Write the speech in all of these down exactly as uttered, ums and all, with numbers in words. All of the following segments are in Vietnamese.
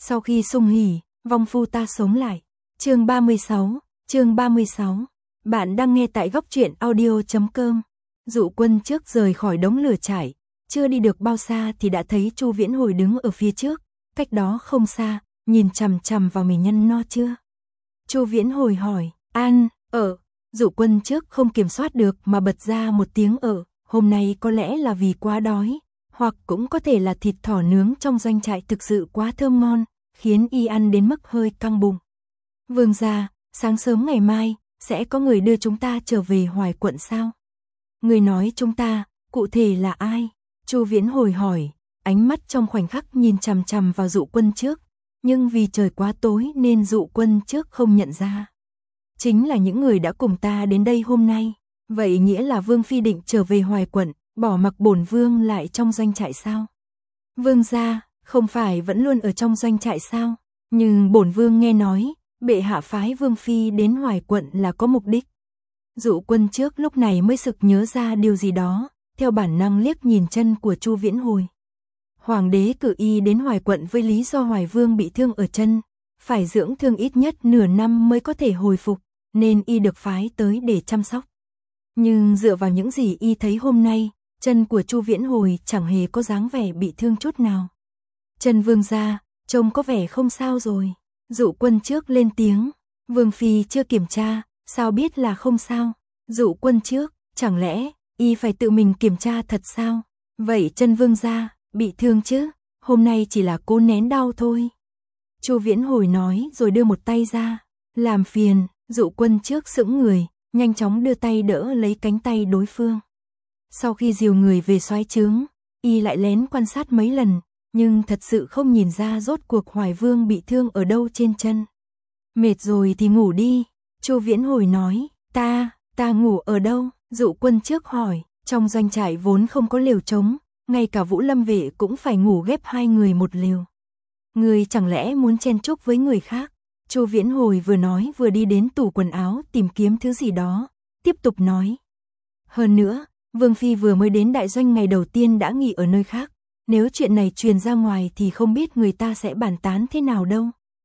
Sau khi sung hỉ, vong phu ta sống lại. Chương ba mươi sáu, chương ba mươi sáu. Bạn đang nghe tại góc truyện audio chấm com. Dụ Quân trước rời khỏi đống lửa trại, chưa đi được bao xa thì đã thấy Chu Viễn Hồi đứng ở phía trước, cách đó không xa, nhìn chằm chằm vào mình. Nhân no chưa? Chu Viễn Hồi hỏi. An, ở. Dụ Quân trước không kiểm soát được mà bật ra một tiếng ở. Hôm nay có lẽ là vì quá đói, hoặc cũng có thể là thịt thỏ nướng trong doanh trại thực sự quá thơm ngon, khiến y ăn đến mức hơi căng bụng. Vương gia, sáng sớm ngày mai, sẽ có người đưa chúng ta trở về Hoài quận sao? Người nói chúng ta, cụ thể là ai? Chu Viễn Hồi hỏi, ánh mắt trong khoảnh khắc nhìn chằm chằm vào Dụ Quân trước, nhưng vì trời quá tối nên Dụ Quân trước không nhận ra. Chính là những người đã cùng ta đến đây hôm nay. Vậy nghĩa là Vương phi định trở về Hoài quận, bỏ mặc bổn vương lại trong doanh trại sao? Vương gia, không phải vẫn luôn ở trong doanh trại sao? Nhưng bổn vương nghe nói, bệ hạ phái Vương phi đến Hoài quận là có mục đích. Dụ Quân trước lúc này mới sực nhớ ra điều gì đó, theo bản năng liếc nhìn chân của Chu Viễn Hồi. Hoàng đế cử y đến Hoài quận với lý do Hoài vương bị thương ở chân, phải dưỡng thương ít nhất nửa năm mới có thể hồi phục, nên y được phái tới để chăm sóc. Nhưng dựa vào những gì y thấy hôm nay, chân của Chu Viễn Hồi chẳng hề có dáng vẻ bị thương chút nào. Chân vương gia, trông có vẻ không sao rồi. Dụ Quân trước lên tiếng. Vương phi chưa kiểm tra, sao biết là không sao? Dụ Quân trước, chẳng lẽ y phải tự mình kiểm tra thật sao? Vậy chân vương gia bị thương chứ? Hôm nay chỉ là cố nén đau thôi. Chu Viễn Hồi nói rồi đưa một tay ra. Làm phiền. Dụ Quân trước sững người, nhanh chóng đưa tay đỡ lấy cánh tay đối phương. Sau khi dìu người về soái trướng, y lại lén quan sát mấy lần, nhưng thật sự không nhìn ra rốt cuộc Hoài vương bị thương ở đâu trên chân. Mệt rồi thì ngủ đi. Chu Viễn Hồi nói. Ta, ta ngủ ở đâu? Dụ Quân trước hỏi. Trong doanh trại vốn không có lều trống, ngay cả Vũ Lâm vệ cũng phải ngủ ghép hai người một lều. Người chẳng lẽ muốn chen chúc với người khác? Chu Viễn Hồi vừa nói vừa đi đến tủ quần áo tìm kiếm thứ gì đó, tiếp tục nói. Hơn nữa, Vương phi vừa mới đến đại doanh ngày đầu tiên đã nghỉ ở nơi khác, nếu chuyện này truyền ra ngoài thì không biết người ta sẽ bàn tán thế nào đâu.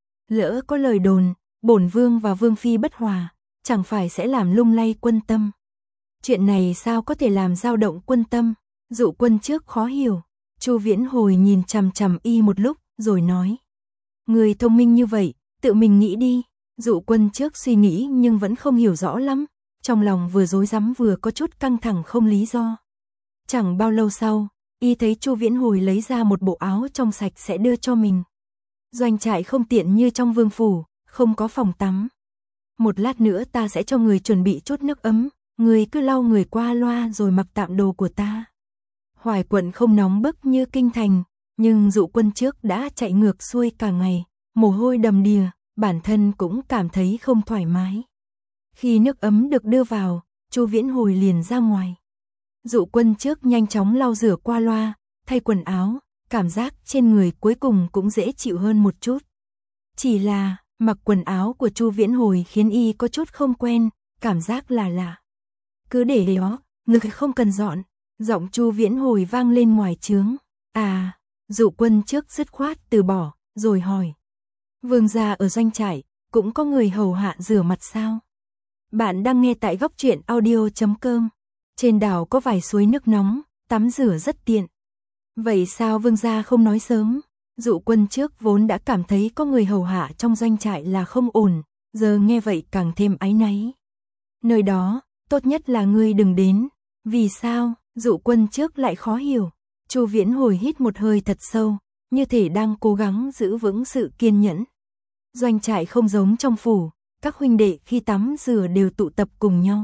Lỡ có lời đồn, bổn vương và Vương phi bất hòa, chẳng phải sẽ làm lung lay quân tâm. Chuyện này sao có thể làm dao động quân tâm? Dụ Quân trước khó hiểu. Chu Viễn Hồi nhìn chằm chằm y một lúc rồi nói. Người thông minh như vậy, tự mình nghĩ đi. Dụ Quân trước suy nghĩ nhưng vẫn không hiểu rõ lắm, trong lòng vừa rối rắm vừa có chút căng thẳng không lý do. Chẳng bao lâu sau, y thấy Chu Viễn Hồi lấy ra một bộ áo trong sạch sẽ đưa cho mình. Doanh trại không tiện như trong vương phủ, không có phòng tắm. Một lát nữa ta sẽ cho người chuẩn bị chút nước ấm, người cứ lau người qua loa rồi mặc tạm đồ của ta. Hoài quận không nóng bức như kinh thành, nhưng Dụ Quân trước đã chạy ngược xuôi cả ngày, mồ hôi đầm đìa, bản thân cũng cảm thấy không thoải mái. Khi nước ấm được đưa vào, Chu Viễn Hồi liền ra ngoài. Dụ Quân trước nhanh chóng lau rửa qua loa, thay quần áo, cảm giác trên người cuối cùng cũng dễ chịu hơn một chút. Chỉ là, mặc quần áo của Chu Viễn Hồi khiến y có chút không quen, cảm giác là lạ. Cứ để đó, người không cần dọn. Giọng Chu Viễn Hồi vang lên ngoài trướng. À, Dụ Quân trước dứt khoát từ bỏ, rồi hỏi. Vương gia ở doanh trại, cũng có người hầu hạ rửa mặt sao? Bạn đang nghe tại góc truyện audio chấm com. Trên đảo có vài suối nước nóng, tắm rửa rất tiện. Vậy sao vương gia không nói sớm? Dụ Quân trước vốn đã cảm thấy có người hầu hạ trong doanh trại là không ổn, giờ nghe vậy càng thêm áy náy. Nơi đó, tốt nhất là ngươi đừng đến. Vì sao? Dụ Quân trước lại khó hiểu. Chu Viễn Hồi hít một hơi thật sâu, như thể đang cố gắng giữ vững sự kiên nhẫn. Doanh trại không giống trong phủ, các huynh đệ khi tắm rửa đều tụ tập cùng nhau.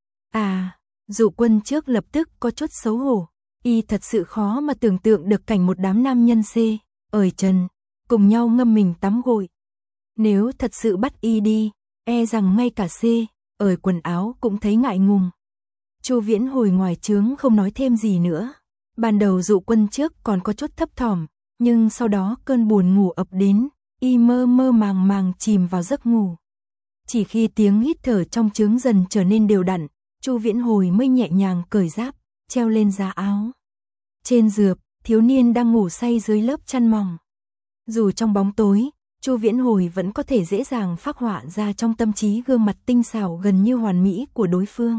À, Dụ Quân trước lập tức có chút xấu hổ, y thật sự khó mà tưởng tượng được cảnh một đám nam nhân xê, ởi trần, cùng nhau ngâm mình tắm gội. Nếu thật sự bắt y đi, e rằng ngay cả xê, ởi quần áo cũng thấy ngại ngùng. Chu Viễn Hồi ngoài trướng không nói thêm gì nữa. Ban đầu Dụ Quân trước còn có chút thấp thỏm, nhưng sau đó cơn buồn ngủ ập đến, y mơ mơ màng màng chìm vào giấc ngủ. Chỉ khi tiếng hít thở trong trướng dần trở nên đều đặn, Chu Viễn Hồi mới nhẹ nhàng cởi giáp, treo lên giá áo. Trên giường, thiếu niên đang ngủ say dưới lớp chăn mỏng. Dù trong bóng tối, Chu Viễn Hồi vẫn có thể dễ dàng phác họa ra trong tâm trí gương mặt tinh xảo gần như hoàn mỹ của đối phương.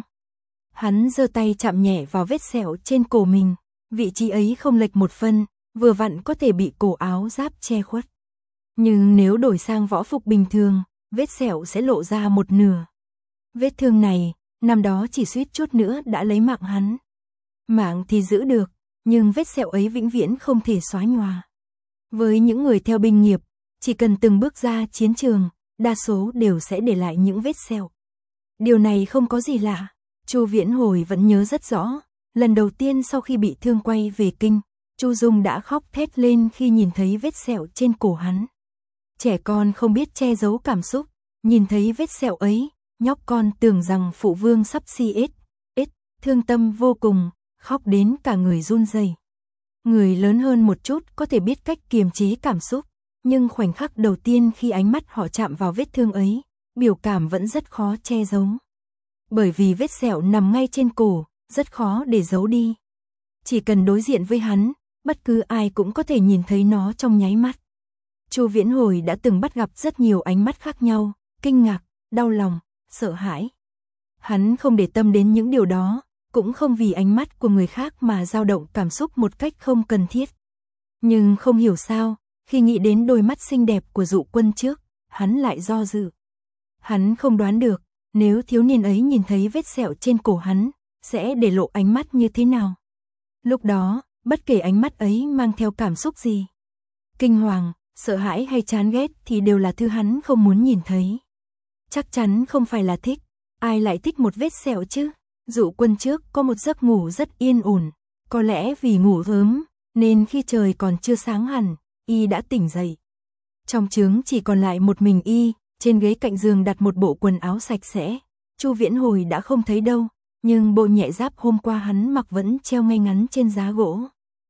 Hắn giơ tay chạm nhẹ vào vết sẹo trên cổ mình, vị trí ấy không lệch một phân, vừa vặn có thể bị cổ áo giáp che khuất. Nhưng nếu đổi sang võ phục bình thường, vết sẹo sẽ lộ ra một nửa. Vết thương này, năm đó chỉ suýt chút nữa đã lấy mạng hắn. Mạng thì giữ được, nhưng vết sẹo ấy vĩnh viễn không thể xóa nhòa. Với những người theo binh nghiệp, chỉ cần từng bước ra chiến trường, đa số đều sẽ để lại những vết sẹo. Điều này không có gì lạ, Chu Viễn Hồi vẫn nhớ rất rõ, lần đầu tiên sau khi bị thương quay về kinh, Chu Dung đã khóc thét lên khi nhìn thấy vết sẹo trên cổ hắn. Trẻ con không biết che giấu cảm xúc, nhìn thấy vết sẹo ấy, nhóc con tưởng rằng phụ vương sắp si ết, ết, thương tâm vô cùng, khóc đến cả người run rẩy. Người lớn hơn một chút có thể biết cách kiềm chế cảm xúc, nhưng khoảnh khắc đầu tiên khi ánh mắt họ chạm vào vết thương ấy, biểu cảm vẫn rất khó che giấu. Bởi vì vết sẹo nằm ngay trên cổ, rất khó để giấu đi. Chỉ cần đối diện với hắn, bất cứ ai cũng có thể nhìn thấy nó trong nháy mắt. Chu Viễn Hồi đã từng bắt gặp rất nhiều ánh mắt khác nhau, kinh ngạc, đau lòng, sợ hãi. Hắn không để tâm đến những điều đó, cũng không vì ánh mắt của người khác mà dao động cảm xúc một cách không cần thiết. Nhưng không hiểu sao, khi nghĩ đến đôi mắt xinh đẹp của Dụ Quân trước, hắn lại do dự. Hắn không đoán được, nếu thiếu niên ấy nhìn thấy vết sẹo trên cổ hắn, sẽ để lộ ánh mắt như thế nào. Lúc đó, bất kể ánh mắt ấy mang theo cảm xúc gì, kinh hoàng, sợ hãi hay chán ghét thì đều là thứ hắn không muốn nhìn thấy. Chắc chắn không phải là thích, ai lại thích một vết sẹo chứ. Dụ Quân trước có một giấc ngủ rất yên ổn, có lẽ vì ngủ sớm, nên khi trời còn chưa sáng hẳn, y đã tỉnh dậy. Trong trướng chỉ còn lại một mình y, trên ghế cạnh giường đặt một bộ quần áo sạch sẽ. Chu Viễn Hồi đã không thấy đâu, nhưng bộ nhẹ giáp hôm qua hắn mặc vẫn treo ngay ngắn trên giá gỗ.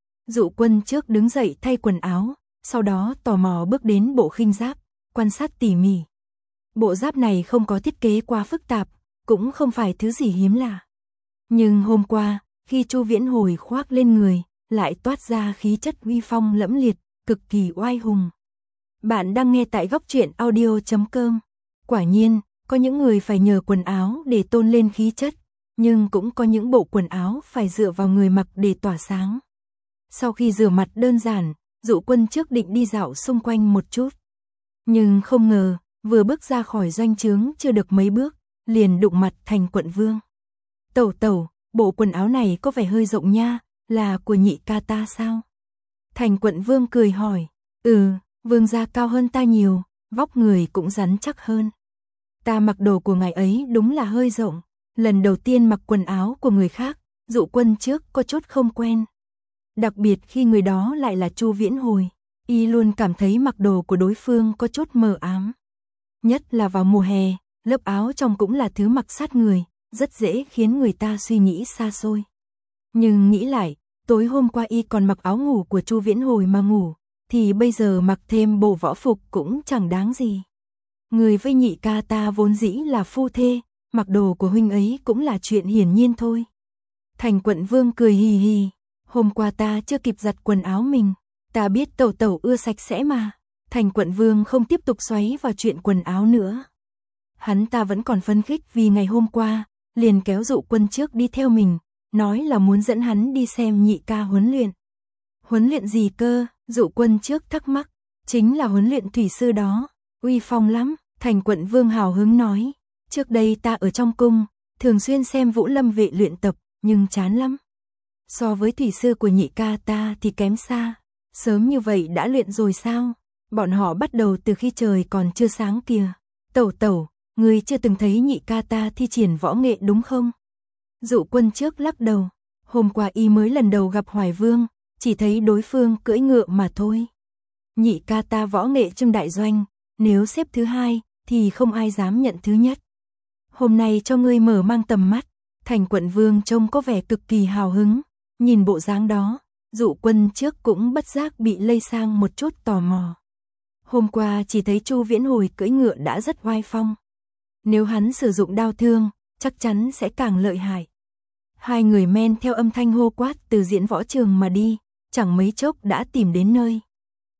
Dụ Quân trước đứng dậy thay quần áo, sau đó tò mò bước đến bộ khinh giáp, quan sát tỉ mỉ. Bộ giáp này không có thiết kế quá phức tạp, cũng không phải thứ gì hiếm lạ. Nhưng hôm qua, khi Chu Viễn Hồi khoác lên người, lại toát ra khí chất uy phong lẫm liệt, cực kỳ oai hùng. Bạn đang nghe tại góc truyện audio chấm com. Quả nhiên, có những người phải nhờ quần áo để tôn lên khí chất, nhưng cũng có những bộ quần áo phải dựa vào người mặc để tỏa sáng. Sau khi rửa mặt đơn giản, Dụ Quân trước định đi dạo xung quanh một chút. Nhưng không ngờ, vừa bước ra khỏi doanh trướng chưa được mấy bước, liền đụng mặt Thành Quận Vương. Tẩu tẩu, bộ quần áo này có vẻ hơi rộng nha, là của nhị ca ta sao? Thành Quận Vương cười hỏi, ừ, vương gia cao hơn ta nhiều, vóc người cũng rắn chắc hơn. Ta mặc đồ của ngài ấy đúng là hơi rộng, lần đầu tiên mặc quần áo của người khác, Dụ Quân trước có chút không quen. Đặc biệt khi người đó lại là Chu Viễn Hồi, y luôn cảm thấy mặc đồ của đối phương có chút mờ ám. Nhất là vào mùa hè, lớp áo trong cũng là thứ mặc sát người, rất dễ khiến người ta suy nghĩ xa xôi. Nhưng nghĩ lại, tối hôm qua y còn mặc áo ngủ của Chu Viễn Hồi mà ngủ, thì bây giờ mặc thêm bộ võ phục cũng chẳng đáng gì. Người với nhị ca ta vốn dĩ là phu thê, mặc đồ của huynh ấy cũng là chuyện hiển nhiên thôi. Thành Quận Vương cười hì hì, hôm qua ta chưa kịp giặt quần áo mình, ta biết tẩu tẩu ưa sạch sẽ mà. Thành Quận Vương không tiếp tục xoáy vào chuyện quần áo nữa. Hắn ta vẫn còn phấn khích vì ngày hôm qua, liền kéo Dụ Quân trước đi theo mình, nói là muốn dẫn hắn đi xem nhị ca huấn luyện. Huấn luyện gì cơ? Dụ Quân trước thắc mắc, chính là huấn luyện thủy sư đó, uy phong lắm. Thành Quận Vương hào hứng nói, trước đây ta ở trong cung, thường xuyên xem Vũ Lâm vệ luyện tập, nhưng chán lắm. So với thủy sư của nhị ca ta thì kém xa, sớm như vậy đã luyện rồi sao? Bọn họ bắt đầu từ khi trời còn chưa sáng kìa. Tẩu tẩu, ngươi chưa từng thấy nhị ca ta thi triển võ nghệ đúng không? Dụ Quân trước lắc đầu, hôm qua y mới lần đầu gặp Hoài Vương, chỉ thấy đối phương cưỡi ngựa mà thôi. Nhị ca ta võ nghệ trong đại doanh, nếu xếp thứ hai, thì không ai dám nhận thứ nhất. Hôm nay cho ngươi mở mang tầm mắt. Thành Quận Vương trông có vẻ cực kỳ hào hứng, nhìn bộ dáng đó, Dụ Quân trước cũng bất giác bị lây sang một chút tò mò. Hôm qua chỉ thấy Chu Viễn Hồi cưỡi ngựa đã rất oai phong. Nếu hắn sử dụng đao thương, chắc chắn sẽ càng lợi hại. Hai người men theo âm thanh hô quát từ diễn võ trường mà đi, chẳng mấy chốc đã tìm đến nơi.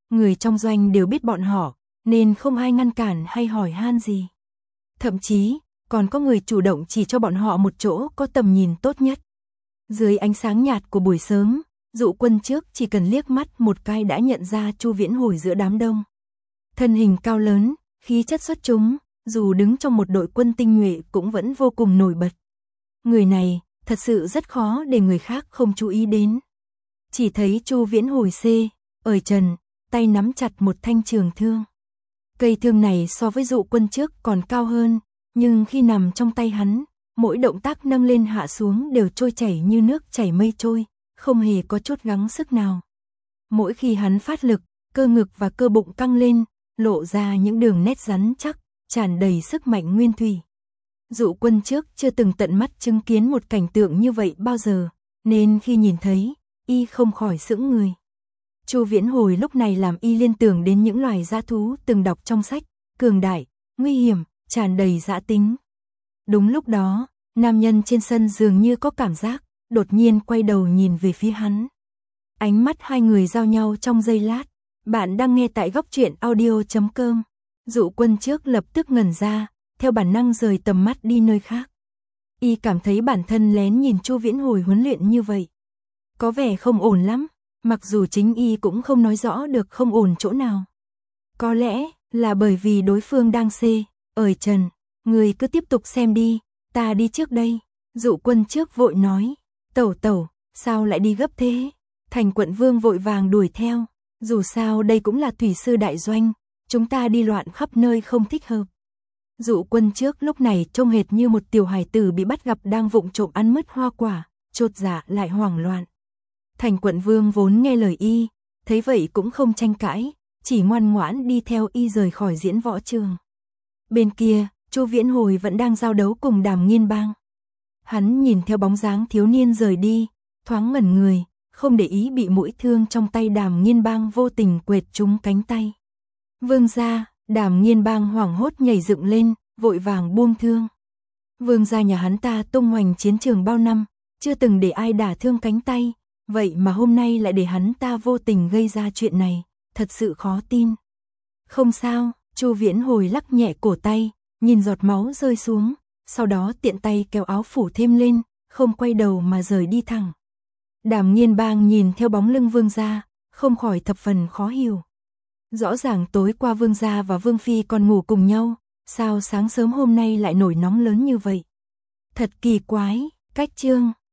người trong doanh đều biết bọn họ, nên không ai ngăn cản hay hỏi han gì. Thậm chí, còn có người chủ động chỉ cho bọn họ một chỗ có tầm nhìn tốt nhất. Dưới ánh sáng nhạt của buổi sớm, Dụ Quân trước chỉ cần liếc mắt một cái đã nhận ra Chu Viễn Hồi giữa đám đông. Thân hình cao lớn, khí chất xuất chúng, dù đứng trong một đội quân tinh nhuệ cũng vẫn vô cùng nổi bật. Người này, thật sự rất khó để người khác không chú ý đến. Chỉ thấy Chu Viễn Hồi xê, ở trần, tay nắm chặt một thanh trường thương. Cây thương này so với Dụ Quân trước còn cao hơn, nhưng khi nằm trong tay hắn, mỗi động tác nâng lên hạ xuống đều trôi chảy như nước chảy mây trôi, không hề có chút gắng sức nào. Mỗi khi hắn phát lực, cơ ngực và cơ bụng căng lên, lộ ra những đường nét rắn chắc, tràn đầy sức mạnh nguyên thủy. Dụ Quân trước chưa từng tận mắt chứng kiến một cảnh tượng như vậy bao giờ, nên khi nhìn thấy, y không khỏi sững người. Chu Viễn Hồi lúc này làm y liên tưởng đến những loài dã thú từng đọc trong sách, cường đại, nguy hiểm, tràn đầy dã tính. Đúng lúc đó, nam nhân trên sân dường như có cảm giác, đột nhiên quay đầu nhìn về phía hắn. Ánh mắt hai người giao nhau trong giây lát. Bạn đang nghe tại góc truyện audio chấm com. Dụ Quân trước lập tức ngẩn ra, theo bản năng rời tầm mắt đi nơi khác. Y cảm thấy bản thân lén nhìn Chu Viễn Hồi huấn luyện như vậy, có vẻ không ổn lắm, mặc dù chính y cũng không nói rõ được không ổn chỗ nào. Có lẽ là bởi vì đối phương đang xê, ở trần, người cứ tiếp tục xem đi, ta đi trước đây. Dụ Quân trước vội nói, tẩu tẩu, sao lại đi gấp thế? Thành Quận Vương vội vàng đuổi theo, dù sao đây cũng là thủy sư đại doanh, chúng ta đi loạn khắp nơi không thích hợp. Dụ Quân trước lúc này trông hệt như một tiểu hài tử bị bắt gặp đang vụng trộm ăn mứt hoa quả, chột dạ lại hoảng loạn. Thành Quận Vương vốn nghe lời y, thấy vậy cũng không tranh cãi, chỉ ngoan ngoãn đi theo y rời khỏi diễn võ trường. Bên kia, Chu Viễn Hồi vẫn đang giao đấu cùng Đàm Nghiên Bang. Hắn nhìn theo bóng dáng thiếu niên rời đi, thoáng ngẩn người, không để ý bị mũi thương trong tay Đàm Nghiên Bang vô tình quệt trúng cánh tay. Vương gia, Đàm Nghiên Bang hoảng hốt nhảy dựng lên, vội vàng buông thương. Vương gia nhà hắn ta tung hoành chiến trường bao năm, chưa từng để ai đả thương cánh tay, vậy mà hôm nay lại để hắn ta vô tình gây ra chuyện này, thật sự khó tin. Không sao, Chu Viễn Hồi lắc nhẹ cổ tay, nhìn giọt máu rơi xuống, sau đó tiện tay kéo áo phủ thêm lên, không quay đầu mà rời đi thẳng. Đàm Nghiên Bang nhìn theo bóng lưng vương gia, không khỏi thập phần khó hiểu. Rõ ràng tối qua vương gia và vương phi còn ngủ cùng nhau, sao sáng sớm hôm nay lại nổi nóng lớn như vậy? Thật kỳ quái. Cách chương